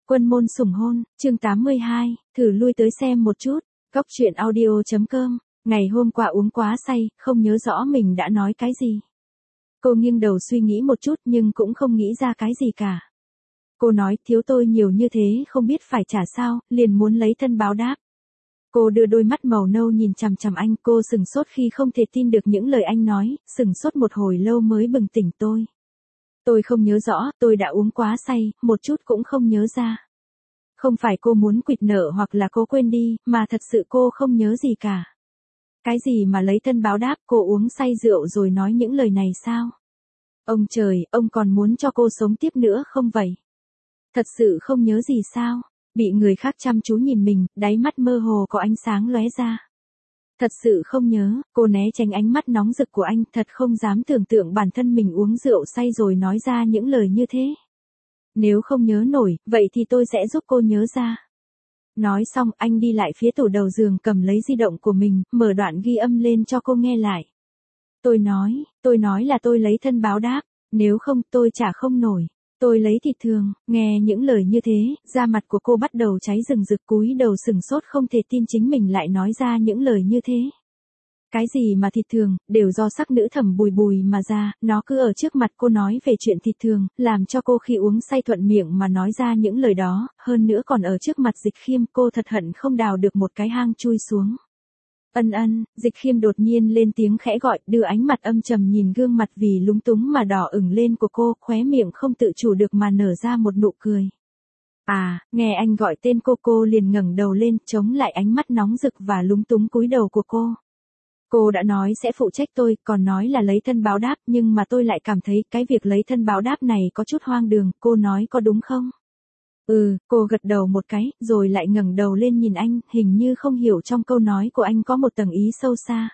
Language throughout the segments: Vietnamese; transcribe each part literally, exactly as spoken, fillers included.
Quân môn sủng hôn, chương tám mươi hai, thử lui tới xem một chút. Góc truyện audio.com, ngày hôm qua uống quá say, không nhớ rõ mình đã nói cái gì. Cô nghiêng đầu suy nghĩ một chút nhưng cũng không nghĩ ra cái gì cả. Cô nói thiếu tôi nhiều như thế không biết phải trả sao, liền muốn lấy thân báo đáp. Cô đưa đôi mắt màu nâu nhìn chằm chằm anh, cô sừng sốt khi không thể tin được những lời anh nói, sừng sốt một hồi lâu mới bừng tỉnh tôi. Tôi không nhớ rõ, tôi đã uống quá say, một chút cũng không nhớ ra. Không phải cô muốn quỵt nợ hoặc là cô quên đi, mà thật sự cô không nhớ gì cả. Cái gì mà lấy thân báo đáp, cô uống say rượu rồi nói những lời này sao? Ông trời, ông còn muốn cho cô sống tiếp nữa không vậy? Thật sự không nhớ gì sao? Bị người khác chăm chú nhìn mình, đáy mắt mơ hồ có ánh sáng lóe ra. Thật sự không nhớ, cô né tránh ánh mắt nóng rực của anh, thật không dám tưởng tượng bản thân mình uống rượu say rồi nói ra những lời như thế. Nếu không nhớ nổi, vậy thì tôi sẽ giúp cô nhớ ra. Nói xong, anh đi lại phía tủ đầu giường cầm lấy di động của mình, mở đoạn ghi âm lên cho cô nghe lại. Tôi nói, tôi nói là tôi lấy thân báo đáp, nếu không tôi trả không nổi. Tôi lấy thịt thường, nghe những lời như thế, da mặt của cô bắt đầu cháy rừng rực, cúi đầu sừng sốt không thể tin chính mình lại nói ra những lời như thế. Cái gì mà thịt thường, đều do sắc nữ Thẩm Bùi Bùi mà ra, nó cứ ở trước mặt cô nói về chuyện thịt thường, làm cho cô khi uống say thuận miệng mà nói ra những lời đó, hơn nữa còn ở trước mặt Dịch Khiêm, cô thật hận không đào được một cái hang chui xuống. Ân ân, Dịch Khiêm đột nhiên lên tiếng khẽ gọi, đưa ánh mặt âm trầm nhìn gương mặt vì lúng túng mà đỏ ửng lên của cô, khóe miệng không tự chủ được mà nở ra một nụ cười. À, nghe anh gọi tên cô, cô liền ngẩng đầu lên, chống lại ánh mắt nóng rực và lúng túng cúi đầu của cô. Cô đã nói sẽ phụ trách tôi, còn nói là lấy thân báo đáp, nhưng mà tôi lại cảm thấy cái việc lấy thân báo đáp này có chút hoang đường, cô nói có đúng không? Ừ, cô gật đầu một cái, rồi lại ngẩng đầu lên nhìn anh, hình như không hiểu trong câu nói của anh có một tầng ý sâu xa.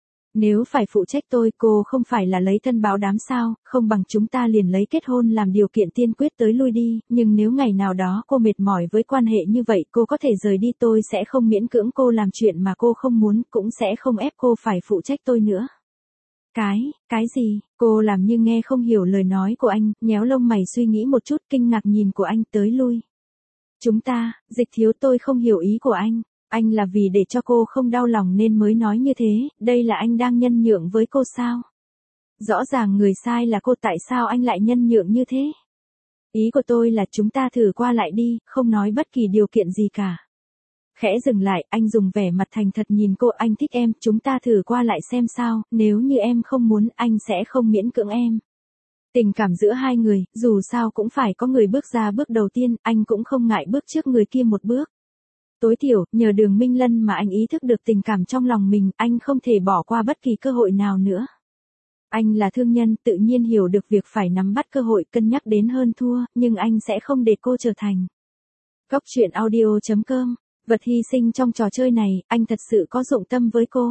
Nếu phải phụ trách tôi, cô không phải là lấy thân báo đám sao, không bằng chúng ta liền lấy kết hôn làm điều kiện tiên quyết tới lui đi, nhưng nếu ngày nào đó cô mệt mỏi với quan hệ như vậy, cô có thể rời đi, tôi sẽ không miễn cưỡng cô làm chuyện mà cô không muốn, cũng sẽ không ép cô phải phụ trách tôi nữa. Cái, cái gì, cô làm như nghe không hiểu lời nói của anh, nhéo lông mày suy nghĩ một chút, kinh ngạc nhìn của anh tới lui. Chúng ta, Dịch thiếu, tôi không hiểu ý của anh. Anh là vì để cho cô không đau lòng nên mới nói như thế, đây là anh đang nhân nhượng với cô sao? Rõ ràng người sai là cô, tại sao anh lại nhân nhượng như thế? Ý của tôi là chúng ta thử qua lại đi, không nói bất kỳ điều kiện gì cả. Khẽ dừng lại, anh dùng vẻ mặt thành thật nhìn cô, anh thích em, chúng ta thử qua lại xem sao, nếu như em không muốn, anh sẽ không miễn cưỡng em. Tình cảm giữa hai người, dù sao cũng phải có người bước ra bước đầu tiên, anh cũng không ngại bước trước người kia một bước. Tối thiểu, nhờ Đường Minh Lân mà anh ý thức được tình cảm trong lòng mình, anh không thể bỏ qua bất kỳ cơ hội nào nữa. Anh là thương nhân, tự nhiên hiểu được việc phải nắm bắt cơ hội, cân nhắc đến hơn thua, nhưng anh sẽ không để cô trở thành. Góc truyện audio.com, vật hy sinh trong trò chơi này, anh thật sự có dụng tâm với cô.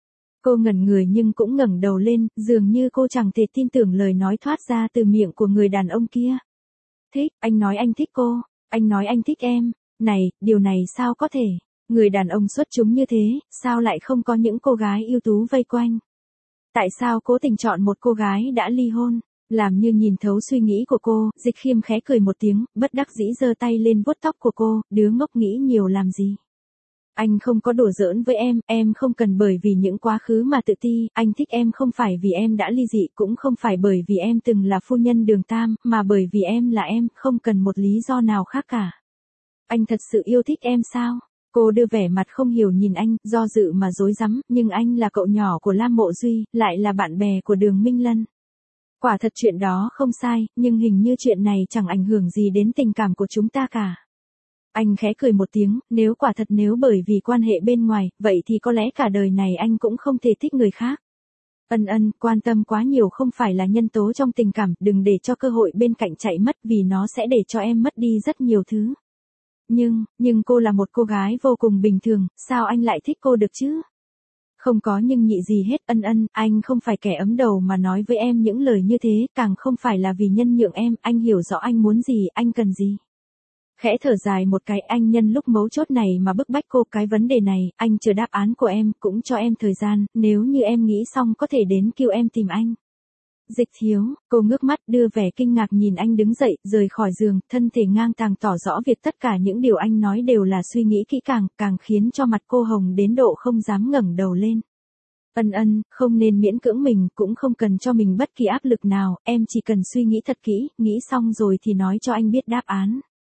Cô ngẩn người nhưng cũng ngẩng đầu lên, dường như cô chẳng thể tin tưởng lời nói thoát ra từ miệng của người đàn ông kia. Thích, anh nói anh thích cô, anh nói anh thích em. Này, điều này sao có thể? Người đàn ông xuất chúng như thế, sao lại không có những cô gái ưu tú vây quanh? Tại sao cố tình chọn một cô gái đã ly hôn? Làm như nhìn thấu suy nghĩ của cô, Dịch Khiêm khẽ cười một tiếng, bất đắc dĩ giơ tay lên vuốt tóc của cô, đứa ngốc nghĩ nhiều làm gì? Anh không có đùa giỡn với em, em không cần bởi vì những quá khứ mà tự ti, anh thích em không phải vì em đã ly dị, cũng không phải bởi vì em từng là phu nhân Đường Tam, mà bởi vì em là em, không cần một lý do nào khác cả. Anh thật sự yêu thích em sao? Cô đưa vẻ mặt không hiểu nhìn anh, do dự mà dối rắm, nhưng anh là cậu nhỏ của Lam Mộ Duy, lại là bạn bè của Đường Minh Lân. Quả thật chuyện đó không sai, nhưng hình như chuyện này chẳng ảnh hưởng gì đến tình cảm của chúng ta cả. Anh khẽ cười một tiếng, nếu quả thật nếu bởi vì quan hệ bên ngoài, vậy thì có lẽ cả đời này anh cũng không thể thích người khác. Ân ân, quan tâm quá nhiều không phải là nhân tố trong tình cảm, đừng để cho cơ hội bên cạnh chạy mất vì nó sẽ để cho em mất đi rất nhiều thứ. Nhưng, nhưng cô là một cô gái vô cùng bình thường, sao anh lại thích cô được chứ? Không có nhưng nhị gì hết, ân ân, anh không phải kẻ ấm đầu mà nói với em những lời như thế, càng không phải là vì nhân nhượng em, anh hiểu rõ anh muốn gì, anh cần gì. Khẽ thở dài một cái, anh nhân lúc mấu chốt này mà bức bách cô, cái vấn đề này, anh chờ đáp án của em, cũng cho em thời gian, nếu như em nghĩ xong có thể đến kêu em tìm anh. Dịch thiếu, cô ngước mắt đưa vẻ kinh ngạc nhìn anh đứng dậy, rời khỏi giường, thân thể ngang tàng tỏ rõ việc tất cả những điều anh nói đều là suy nghĩ kỹ càng, càng khiến cho mặt cô hồng đến độ không dám ngẩng đầu lên. Ân ân, không nên miễn cưỡng mình, cũng không cần cho mình bất kỳ áp lực nào, em chỉ cần suy nghĩ thật kỹ, nghĩ xong rồi thì nói cho anh biết đáp án.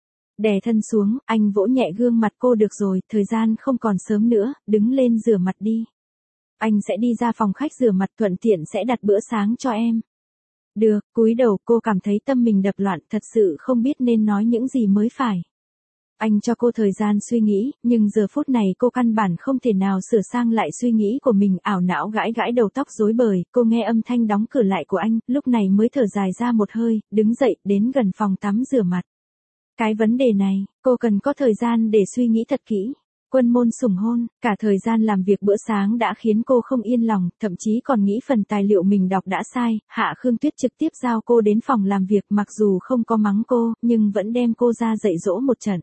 Đè thân xuống, anh vỗ nhẹ gương mặt cô được rồi, thời gian không còn sớm nữa, đứng lên rửa mặt đi. Anh sẽ đi ra phòng khách rửa mặt thuận tiện sẽ đặt bữa sáng cho em. Được, cúi đầu cô cảm thấy tâm mình đập loạn, thật sự không biết nên nói những gì mới phải. Anh cho cô thời gian suy nghĩ, nhưng giờ phút này cô căn bản không thể nào sửa sang lại suy nghĩ của mình, ảo não gãi gãi đầu tóc rối bời, cô nghe âm thanh đóng cửa lại của anh, lúc này mới thở dài ra một hơi, đứng dậy, đến gần phòng tắm rửa mặt. Cái vấn đề này, cô cần có thời gian để suy nghĩ thật kỹ. Quân môn sủng hôn, cả thời gian làm việc bữa sáng đã khiến cô không yên lòng, thậm chí còn nghĩ phần tài liệu mình đọc đã sai, Hạ Khương Tuyết trực tiếp giao cô đến phòng làm việc mặc dù không có mắng cô, nhưng vẫn đem cô ra dạy dỗ một trận.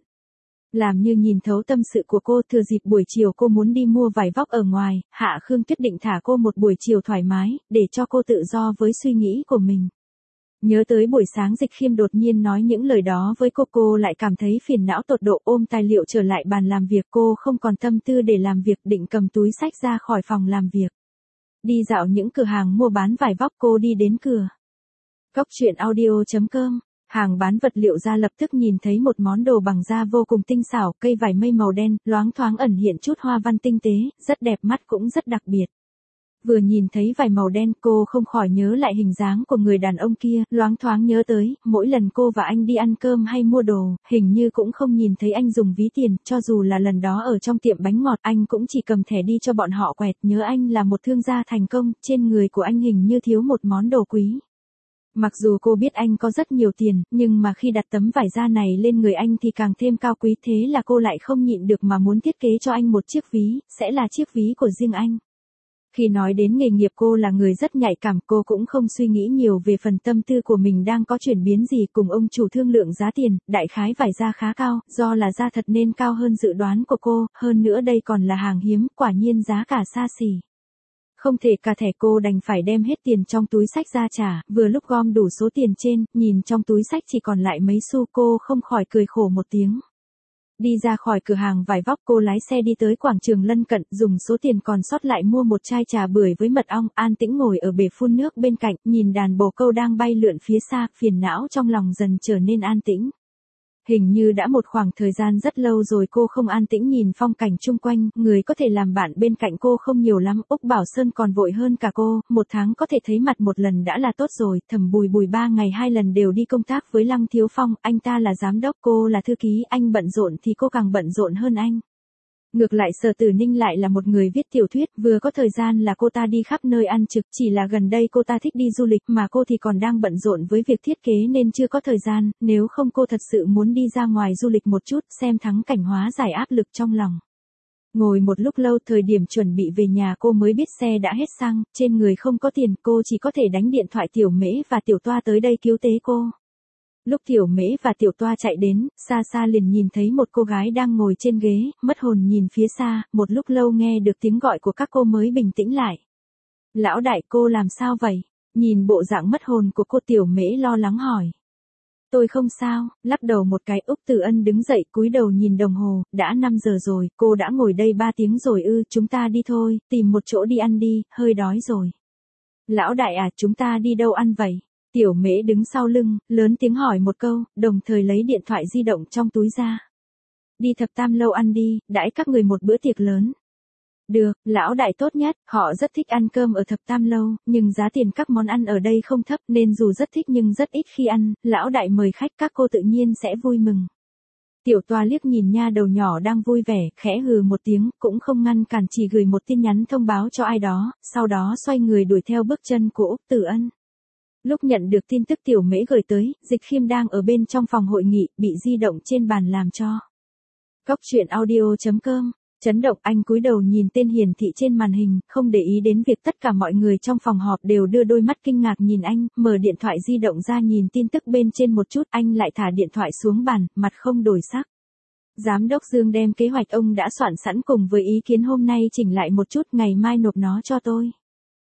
Làm như nhìn thấu tâm sự của cô, thừa dịp buổi chiều cô muốn đi mua vải vóc ở ngoài, Hạ Khương Tuyết định thả cô một buổi chiều thoải mái, để cho cô tự do với suy nghĩ của mình. Nhớ tới buổi sáng Dịch Khiêm đột nhiên nói những lời đó với cô, cô lại cảm thấy phiền não tột độ, ôm tài liệu trở lại bàn làm việc, cô không còn tâm tư để làm việc, định cầm túi xách ra khỏi phòng làm việc. Đi dạo những cửa hàng mua bán vải vóc, cô đi đến cửa. Góc truyện audio chấm com, hàng bán vật liệu da lập tức nhìn thấy một món đồ bằng da vô cùng tinh xảo, cây vải mây màu đen, loáng thoáng ẩn hiện chút hoa văn tinh tế, rất đẹp mắt cũng rất đặc biệt. Vừa nhìn thấy vải màu đen cô không khỏi nhớ lại hình dáng của người đàn ông kia, loáng thoáng nhớ tới, mỗi lần cô và anh đi ăn cơm hay mua đồ, hình như cũng không nhìn thấy anh dùng ví tiền, cho dù là lần đó ở trong tiệm bánh ngọt anh cũng chỉ cầm thẻ đi cho bọn họ quẹt, nhớ anh là một thương gia thành công, trên người của anh hình như thiếu một món đồ quý. Mặc dù cô biết anh có rất nhiều tiền, nhưng mà khi đặt tấm vải da này lên người anh thì càng thêm cao quý, thế là cô lại không nhịn được mà muốn thiết kế cho anh một chiếc ví, sẽ là chiếc ví của riêng anh. Khi nói đến nghề nghiệp cô là người rất nhạy cảm, cô cũng không suy nghĩ nhiều về phần tâm tư của mình đang có chuyển biến gì, cùng ông chủ thương lượng giá tiền, đại khái vải da khá cao, do là da thật nên cao hơn dự đoán của cô, hơn nữa đây còn là hàng hiếm, quả nhiên giá cả xa xỉ. Không thể cả thẻ, cô đành phải đem hết tiền trong túi xách ra trả, vừa lúc gom đủ số tiền trên, nhìn trong túi xách chỉ còn lại mấy xu, cô không khỏi cười khổ một tiếng. Đi ra khỏi cửa hàng vải vóc, cô lái xe đi tới quảng trường lân cận, dùng số tiền còn sót lại mua một chai trà bưởi với mật ong, an tĩnh ngồi ở bể phun nước bên cạnh, nhìn đàn bồ câu đang bay lượn phía xa, phiền não trong lòng dần trở nên an tĩnh. Hình như đã một khoảng thời gian rất lâu rồi cô không an tĩnh nhìn phong cảnh chung quanh, người có thể làm bạn bên cạnh cô không nhiều lắm, Úc Bảo Sơn còn vội hơn cả cô, một tháng có thể thấy mặt một lần đã là tốt rồi, Thẩm Bùi Bùi ba ngày hai lần đều đi công tác với Lăng Thiếu Phong, anh ta là giám đốc, cô là thư ký, anh bận rộn thì cô càng bận rộn hơn anh. Ngược lại Sở Tử Ninh lại là một người viết tiểu thuyết, vừa có thời gian là cô ta đi khắp nơi ăn trực, chỉ là gần đây cô ta thích đi du lịch mà cô thì còn đang bận rộn với việc thiết kế nên chưa có thời gian, nếu không cô thật sự muốn đi ra ngoài du lịch một chút, xem thắng cảnh hóa giải áp lực trong lòng. Ngồi một lúc lâu, thời điểm chuẩn bị về nhà cô mới biết xe đã hết xăng, trên người không có tiền, cô chỉ có thể đánh điện thoại Tiểu Mễ và Tiểu Toa tới đây cứu tế cô. Lúc Tiểu Mễ và Tiểu Toa chạy đến, xa xa liền nhìn thấy một cô gái đang ngồi trên ghế, mất hồn nhìn phía xa, một lúc lâu nghe được tiếng gọi của các cô mới bình tĩnh lại. Lão đại, cô làm sao vậy? Nhìn bộ dạng mất hồn của cô, Tiểu Mễ lo lắng hỏi. Tôi không sao, lắc đầu một cái. Úc Tử Ân đứng dậy cúi đầu nhìn đồng hồ, đã năm giờ rồi, cô đã ngồi đây ba tiếng rồi ư, chúng ta đi thôi, tìm một chỗ đi ăn đi, hơi đói rồi. Lão đại à, chúng ta đi đâu ăn vậy? Tiểu Mễ đứng sau lưng, lớn tiếng hỏi một câu, đồng thời lấy điện thoại di động trong túi ra. Đi Thập Tam Lâu ăn đi, đãi các người một bữa tiệc lớn. Được, lão đại tốt nhất, họ rất thích ăn cơm ở Thập Tam Lâu, nhưng giá tiền các món ăn ở đây không thấp nên dù rất thích nhưng rất ít khi ăn, lão đại mời khách các cô tự nhiên sẽ vui mừng. Tiểu Toa liếc nhìn nha đầu nhỏ đang vui vẻ, khẽ hừ một tiếng, cũng không ngăn cản, chỉ gửi một tin nhắn thông báo cho ai đó, sau đó xoay người đuổi theo bước chân của Úc Tử Ân. Lúc nhận được tin tức Tiểu Mễ gửi tới, Dịch Khiêm đang ở bên trong phòng hội nghị, bị di động trên bàn làm cho. Góc truyện audio chấm com, chấn động, anh cúi đầu nhìn tên hiển thị trên màn hình, không để ý đến việc tất cả mọi người trong phòng họp đều đưa đôi mắt kinh ngạc nhìn anh, mở điện thoại di động ra nhìn tin tức bên trên một chút, anh lại thả điện thoại xuống bàn, mặt không đổi sắc. Giám đốc Dương đem kế hoạch ông đã soạn sẵn cùng với ý kiến hôm nay chỉnh lại một chút, ngày mai nộp nó cho tôi.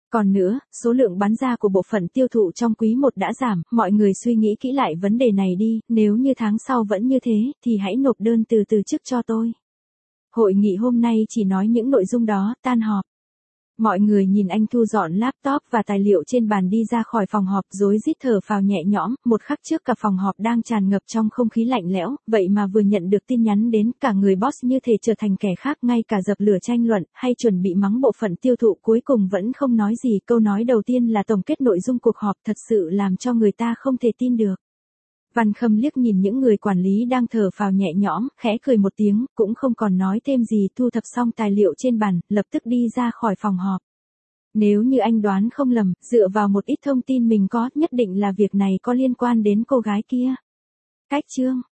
Còn nữa, số lượng bán ra của bộ phận tiêu thụ trong quý một đã giảm, mọi người suy nghĩ kỹ lại vấn đề này đi, nếu như tháng sau vẫn như thế, thì hãy nộp đơn từ từ chức cho tôi. Hội nghị hôm nay chỉ nói những nội dung đó, tan họp. Mọi người nhìn anh thu dọn laptop và tài liệu trên bàn đi ra khỏi phòng họp rối rít thở phào nhẹ nhõm, một khắc trước cả phòng họp đang tràn ngập trong không khí lạnh lẽo, vậy mà vừa nhận được tin nhắn đến cả người boss như thể trở thành kẻ khác, ngay cả dập lửa tranh luận, hay chuẩn bị mắng bộ phận tiêu thụ cuối cùng vẫn không nói gì. Câu nói đầu tiên là tổng kết nội dung cuộc họp, thật sự làm cho người ta không thể tin được. Văn Khâm liếc nhìn những người quản lý đang thở phào nhẹ nhõm, khẽ cười một tiếng, cũng không còn nói thêm gì, thu thập xong tài liệu trên bàn, lập tức đi ra khỏi phòng họp. Nếu như anh đoán không lầm, dựa vào một ít thông tin mình có, nhất định là việc này có liên quan đến cô gái kia. Cách chương